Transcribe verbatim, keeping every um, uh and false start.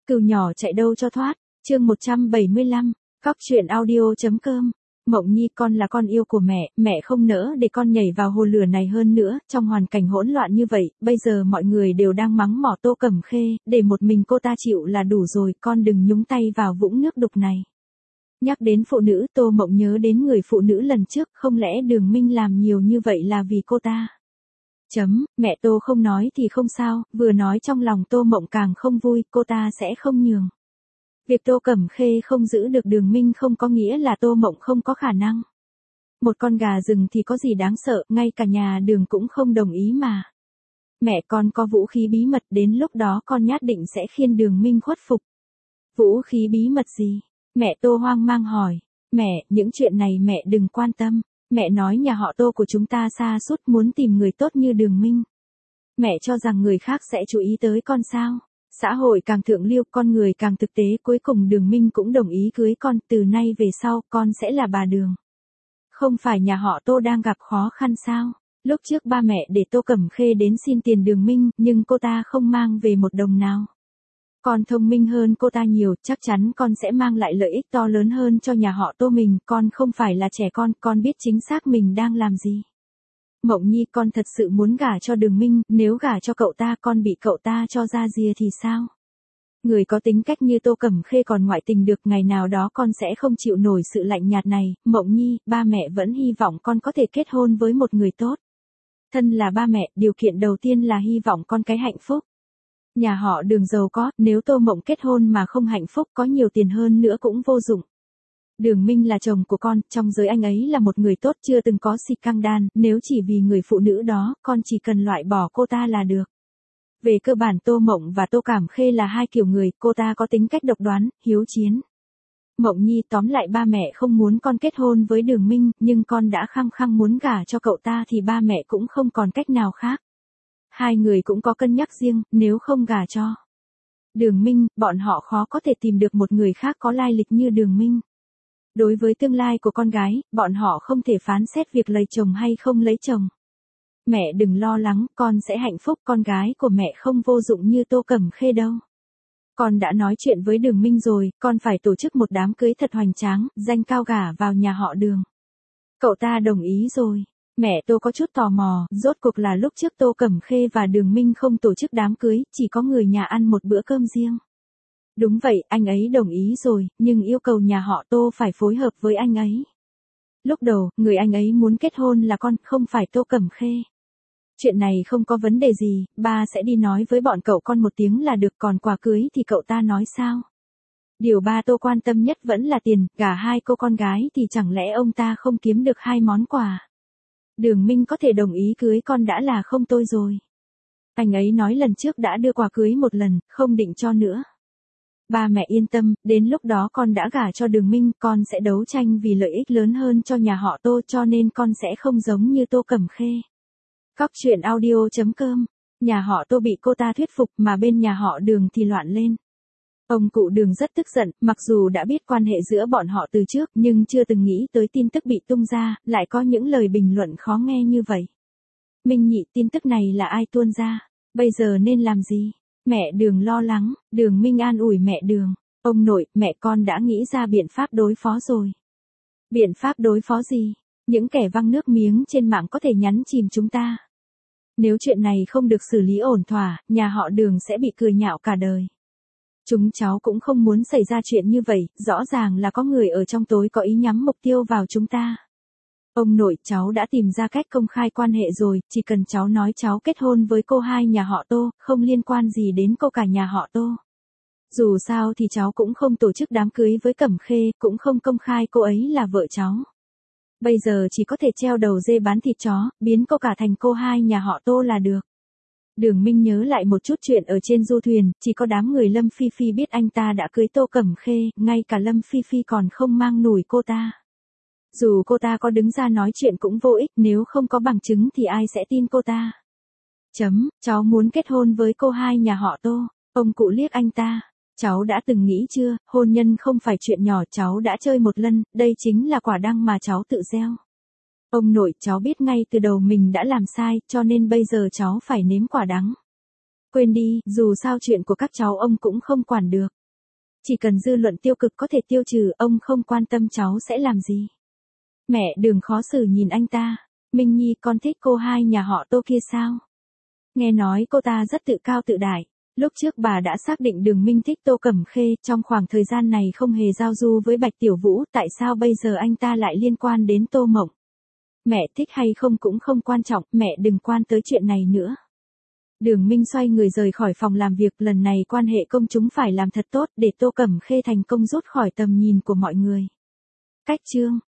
Cừu nhỏ chạy đâu cho thoát, chương một trăm bảy mươi lăm, Cóc truyện audio.com. Mộng Nhi, con là con yêu của mẹ, mẹ không nỡ để con nhảy vào hồ lửa này hơn nữa, trong hoàn cảnh hỗn loạn như vậy, bây giờ mọi người đều đang mắng mỏ Tô Cẩm Khê, để một mình cô ta chịu là đủ rồi, con đừng nhúng tay vào vũng nước đục này. Nhắc đến phụ nữ, Tô Mộng nhớ đến người phụ nữ lần trước, không lẽ Đường Minh làm nhiều như vậy là vì cô ta? Chấm, mẹ Tô không nói thì không sao, vừa nói trong lòng Tô Mộng càng không vui, cô ta sẽ không nhường. Việc Tô Cẩm Khê không giữ được Đường Minh không có nghĩa là Tô Mộng không có khả năng. Một con gà rừng thì có gì đáng sợ, ngay cả nhà Đường cũng không đồng ý mà. Mẹ con có vũ khí bí mật, đến lúc đó con nhất định sẽ khiến Đường Minh khuất phục. Vũ khí bí mật gì? Mẹ Tô hoang mang hỏi. Mẹ, những chuyện này mẹ đừng quan tâm. Mẹ nói nhà họ Tô của chúng ta xa suốt muốn tìm người tốt như Đường Minh. Mẹ cho rằng người khác sẽ chú ý tới con sao? Xã hội càng thượng lưu, con người càng thực tế, cuối cùng Đường Minh cũng đồng ý cưới con, từ nay về sau, con sẽ là bà Đường. Không phải nhà họ Tô đang gặp khó khăn sao? Lúc trước ba mẹ để Tô Cẩm Khê đến xin tiền Đường Minh, nhưng cô ta không mang về một đồng nào. Con thông minh hơn cô ta nhiều, chắc chắn con sẽ mang lại lợi ích to lớn hơn cho nhà họ Tô mình, con không phải là trẻ con, con biết chính xác mình đang làm gì. Mộng Nhi, con thật sự muốn gả cho Đường Minh, nếu gả cho cậu ta con bị cậu ta cho ra rìa thì sao? Người có tính cách như Tô Cẩm Khê còn ngoại tình được, ngày nào đó con sẽ không chịu nổi sự lạnh nhạt này. Mộng Nhi, ba mẹ vẫn hy vọng con có thể kết hôn với một người tốt. Thân là ba mẹ, điều kiện đầu tiên là hy vọng con cái hạnh phúc. Nhà họ Đường giàu có, nếu Tô Mộng kết hôn mà không hạnh phúc, có nhiều tiền hơn nữa cũng vô dụng. Đường Minh là chồng của con, trong giới anh ấy là một người tốt, chưa từng có xì căng đan, nếu chỉ vì người phụ nữ đó, con chỉ cần loại bỏ cô ta là được. Về cơ bản Tô Mộng và Tô Cẩm Khê là hai kiểu người, cô ta có tính cách độc đoán, hiếu chiến. Mộng Nhi, tóm lại ba mẹ không muốn con kết hôn với Đường Minh, nhưng con đã khăng khăng muốn gả cho cậu ta thì ba mẹ cũng không còn cách nào khác. Hai người cũng có cân nhắc riêng, nếu không gả cho Đường Minh, bọn họ khó có thể tìm được một người khác có lai lịch như Đường Minh. Đối với tương lai của con gái, bọn họ không thể phán xét việc lấy chồng hay không lấy chồng. Mẹ đừng lo lắng, con sẽ hạnh phúc, con gái của mẹ không vô dụng như Tô Cẩm Khê đâu. Con đã nói chuyện với Đường Minh rồi, con phải tổ chức một đám cưới thật hoành tráng, danh cao gả vào nhà họ Đường. Cậu ta đồng ý rồi. Mẹ Tô có chút tò mò, rốt cuộc là lúc trước Tô Cẩm Khê và Đường Minh không tổ chức đám cưới, chỉ có người nhà ăn một bữa cơm riêng. Đúng vậy, anh ấy đồng ý rồi, nhưng yêu cầu nhà họ Tô phải phối hợp với anh ấy. Lúc đầu, người anh ấy muốn kết hôn là con, không phải Tô Cẩm Khê. Chuyện này không có vấn đề gì, ba sẽ đi nói với bọn cậu con một tiếng là được, còn quà cưới thì cậu ta nói sao? Điều ba Tô quan tâm nhất vẫn là tiền, gả hai cô con gái thì chẳng lẽ ông ta không kiếm được hai món quà. Đường Minh có thể đồng ý cưới con đã là không tôi rồi. Anh ấy nói lần trước đã đưa quà cưới một lần, không định cho nữa. Ba mẹ yên tâm, đến lúc đó con đã gả cho Đường Minh, con sẽ đấu tranh vì lợi ích lớn hơn cho nhà họ Tô, cho nên con sẽ không giống như Tô Cẩm Khê. Cóc truyện audio.com. Nhà họ Tô bị cô ta thuyết phục mà bên nhà họ Đường thì loạn lên. Ông cụ Đường rất tức giận, mặc dù đã biết quan hệ giữa bọn họ từ trước nhưng chưa từng nghĩ tới tin tức bị tung ra, lại có những lời bình luận khó nghe như vậy. Minh Nhị, tin tức này là ai tuôn ra? Bây giờ nên làm gì? Mẹ Đường lo lắng, Đường Minh an ủi mẹ Đường. Ông nội, mẹ con đã nghĩ ra biện pháp đối phó rồi. Biện pháp đối phó gì? Những kẻ văng nước miếng trên mạng có thể nhắn chìm chúng ta. Nếu chuyện này không được xử lý ổn thỏa, nhà họ Đường sẽ bị cười nhạo cả đời. Chúng cháu cũng không muốn xảy ra chuyện như vậy, rõ ràng là có người ở trong tối có ý nhắm mục tiêu vào chúng ta. Ông nội, cháu đã tìm ra cách công khai quan hệ rồi, chỉ cần cháu nói cháu kết hôn với cô hai nhà họ Tô, không liên quan gì đến cô cả nhà họ Tô. Dù sao thì cháu cũng không tổ chức đám cưới với Cẩm Khê, cũng không công khai cô ấy là vợ cháu. Bây giờ chỉ có thể treo đầu dê bán thịt chó, biến cô cả thành cô hai nhà họ Tô là được. Đường Minh nhớ lại một chút chuyện ở trên du thuyền, chỉ có đám người Lâm Phi Phi biết anh ta đã cưới Tô Cẩm Khê, ngay cả Lâm Phi Phi còn không mang nổi cô ta. Dù cô ta có đứng ra nói chuyện cũng vô ích, nếu không có bằng chứng thì ai sẽ tin cô ta. Chấm, cháu muốn kết hôn với cô hai nhà họ Tô. Ông cụ liếc anh ta. Cháu đã từng nghĩ chưa, hôn nhân không phải chuyện nhỏ, cháu đã chơi một lần, đây chính là quả đắng mà cháu tự gieo. Ông nội, cháu biết ngay từ đầu mình đã làm sai, cho nên bây giờ cháu phải nếm quả đắng. Quên đi, dù sao chuyện của các cháu ông cũng không quản được. Chỉ cần dư luận tiêu cực có thể tiêu trừ, ông không quan tâm cháu sẽ làm gì. Mẹ đừng khó xử nhìn anh ta. Minh Nhi, con thích cô hai nhà họ Tô kia sao? Nghe nói cô ta rất tự cao tự đại. Lúc trước bà đã xác định Đường Minh thích Tô Cẩm Khê, trong khoảng thời gian này không hề giao du với Bạch Tiểu Vũ, tại sao bây giờ anh ta lại liên quan đến Tô Mộng? Mẹ thích hay không cũng không quan trọng, mẹ đừng quan tới chuyện này nữa. Đường Minh xoay người rời khỏi phòng làm việc, lần này quan hệ công chúng phải làm thật tốt để Tô Cẩm Khê thành công rút khỏi tầm nhìn của mọi người. Cách chương